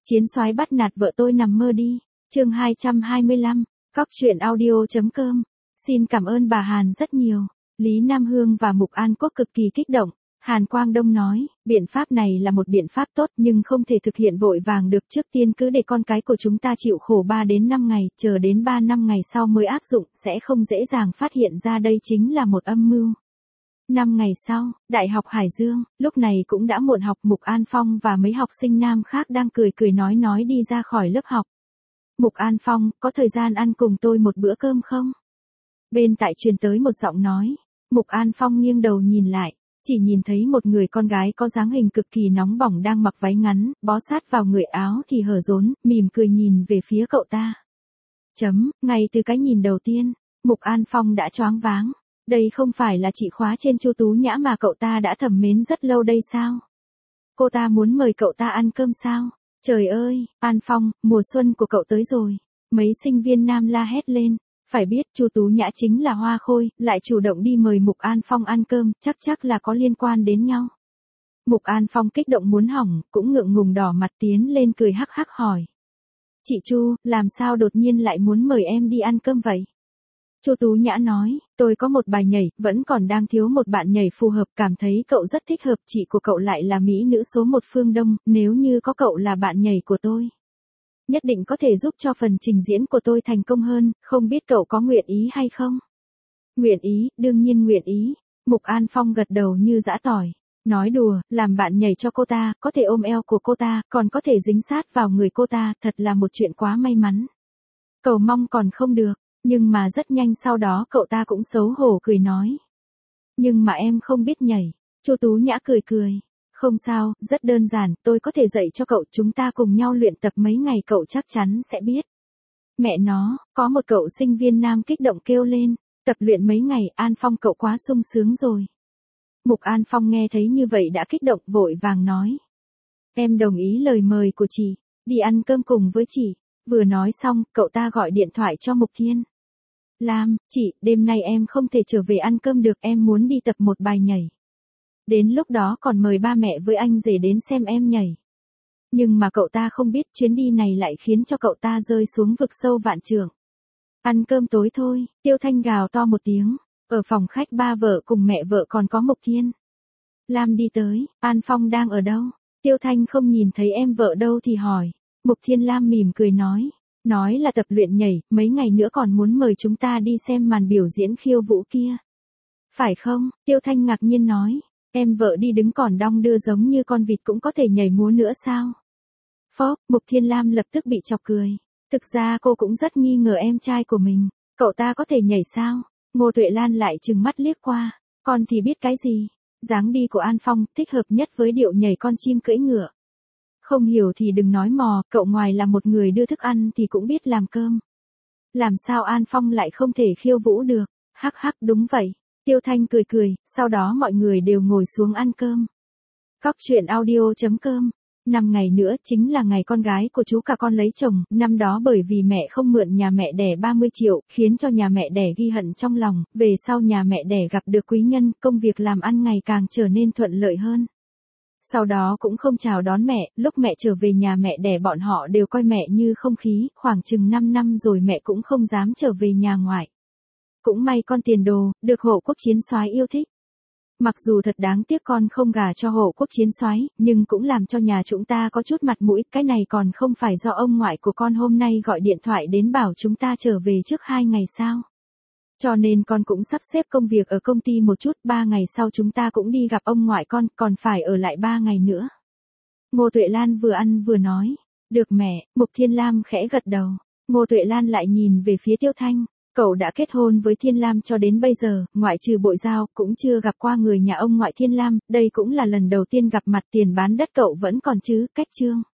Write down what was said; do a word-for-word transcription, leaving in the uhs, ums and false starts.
Chiến soái bắt nạt vợ tôi nằm mơ đi. Chương hai trăm hai mươi lăm, Cóc truyện audio chấm com. Xin cảm ơn bà Hàn rất nhiều. Lý Nam Hương và Mục An Quốc cực kỳ kích động. Hàn Quang Đông nói, biện pháp này là một biện pháp tốt nhưng không thể thực hiện vội vàng được, trước tiên cứ để con cái của chúng ta chịu khổ ba đến năm ngày, chờ đến ba năm ngày sau mới áp dụng, sẽ không dễ dàng phát hiện ra đây chính là một âm mưu. Năm ngày sau, Đại học Hải Dương, lúc này cũng đã muộn học, Mục An Phong và mấy học sinh nam khác đang cười cười nói nói đi ra khỏi lớp học. Mục An Phong, có thời gian ăn cùng tôi một bữa cơm không? Bên tại truyền tới một giọng nói. Mục An Phong nghiêng đầu nhìn lại, chỉ nhìn thấy một người con gái có dáng hình cực kỳ nóng bỏng đang mặc váy ngắn, bó sát vào người áo thì hở rốn, mỉm cười nhìn về phía cậu ta. Chấm, ngay từ cái nhìn đầu tiên, Mục An Phong đã choáng váng. Đây không phải là chị khóa trên Chu Tú Nhã mà cậu ta đã thầm mến rất lâu đây sao? Cô ta muốn mời cậu ta ăn cơm sao? Trời ơi, An Phong, mùa xuân của cậu tới rồi. Mấy sinh viên nam la hét lên. Phải biết Chu Tú Nhã chính là hoa khôi, lại chủ động đi mời Mục An Phong ăn cơm, chắc chắc là có liên quan đến nhau. Mục An Phong kích động muốn hỏng, cũng ngượng ngùng đỏ mặt tiến lên cười hắc hắc hỏi. Chị Chu, làm sao đột nhiên lại muốn mời em đi ăn cơm vậy? Chu Tú Nhã nói, tôi có một bài nhảy, vẫn còn đang thiếu một bạn nhảy phù hợp, cảm thấy cậu rất thích hợp, chị của cậu lại là mỹ nữ số một phương Đông, nếu như có cậu là bạn nhảy của tôi. Nhất định có thể giúp cho phần trình diễn của tôi thành công hơn, không biết cậu có nguyện ý hay không? Nguyện ý, đương nhiên nguyện ý. Mục An Phong gật đầu như giã tỏi. Nói đùa, làm bạn nhảy cho cô ta, có thể ôm eo của cô ta, còn có thể dính sát vào người cô ta, thật là một chuyện quá may mắn. Cầu mong còn không được, nhưng mà rất nhanh sau đó cậu ta cũng xấu hổ cười nói. Nhưng mà em không biết nhảy. Chu Tú Nhã cười cười. Không sao, rất đơn giản, tôi có thể dạy cho cậu, chúng ta cùng nhau luyện tập mấy ngày cậu chắc chắn sẽ biết. Mẹ nó, có một cậu sinh viên nam kích động kêu lên, tập luyện mấy ngày, An Phong cậu quá sung sướng rồi. Mục An Phong nghe thấy như vậy đã kích động vội vàng nói. Em đồng ý lời mời của chị, đi ăn cơm cùng với chị. Vừa nói xong, cậu ta gọi điện thoại cho Mục Thiên. Lam, chị, đêm nay em không thể trở về ăn cơm được, em muốn đi tập một bài nhảy. Đến lúc đó còn mời ba mẹ với anh rể đến xem em nhảy. Nhưng mà cậu ta không biết chuyến đi này lại khiến cho cậu ta rơi xuống vực sâu vạn trượng. Ăn cơm tối thôi, Tiêu Thanh gào to một tiếng. Ở phòng khách ba vợ cùng mẹ vợ còn có Mục Thiên. Lam đi tới, An Phong đang ở đâu? Tiêu Thanh không nhìn thấy em vợ đâu thì hỏi. Mục Thiên Lam mỉm cười nói. Nói là tập luyện nhảy, mấy ngày nữa còn muốn mời chúng ta đi xem màn biểu diễn khiêu vũ kia. Phải không? Tiêu Thanh ngạc nhiên nói. Em vợ đi đứng còn đong đưa giống như con vịt cũng có thể nhảy múa nữa sao? Phóp, Mục Thiên Lam lập tức bị chọc cười. Thực ra cô cũng rất nghi ngờ em trai của mình. Cậu ta có thể nhảy sao? Ngô Tuệ Lan lại trừng mắt liếc qua. Con thì biết cái gì? Dáng đi của An Phong thích hợp nhất với điệu nhảy con chim cưỡi ngựa. Không hiểu thì đừng nói mò, cậu ngoài là một người đưa thức ăn thì cũng biết làm cơm. Làm sao An Phong lại không thể khiêu vũ được? Hắc hắc đúng vậy. Tiêu Thanh cười cười, sau đó mọi người đều ngồi xuống ăn cơm. Cóc truyện audio chấm com. Năm ngày nữa chính là ngày con gái của chú cả con lấy chồng, năm đó bởi vì mẹ không mượn nhà mẹ đẻ ba mươi triệu, khiến cho nhà mẹ đẻ ghi hận trong lòng, về sau nhà mẹ đẻ gặp được quý nhân, công việc làm ăn ngày càng trở nên thuận lợi hơn. Sau đó cũng không chào đón mẹ, lúc mẹ trở về nhà mẹ đẻ bọn họ đều coi mẹ như không khí, khoảng chừng năm năm rồi mẹ cũng không dám trở về nhà ngoại. Cũng may con tiền đồ, được Hộ Quốc Chiến soái yêu thích. Mặc dù thật đáng tiếc con không gả cho Hộ Quốc Chiến soái, nhưng cũng làm cho nhà chúng ta có chút mặt mũi, cái này còn không phải do ông ngoại của con hôm nay gọi điện thoại đến bảo chúng ta trở về trước hai ngày sao. Cho nên con cũng sắp xếp công việc ở công ty một chút, ba ngày sau chúng ta cũng đi gặp ông ngoại con, còn phải ở lại ba ngày nữa. Ngô Tuệ Lan vừa ăn vừa nói, được mẹ, Mục Thiên Lam khẽ gật đầu. Ngô Tuệ Lan lại nhìn về phía Tiêu Thanh. Cậu đã kết hôn với Thiên Lam cho đến bây giờ, ngoại trừ Bội Giao, cũng chưa gặp qua người nhà ông ngoại Thiên Lam, đây cũng là lần đầu tiên gặp mặt, tiền bán đất cậu vẫn còn chứ, cách chương.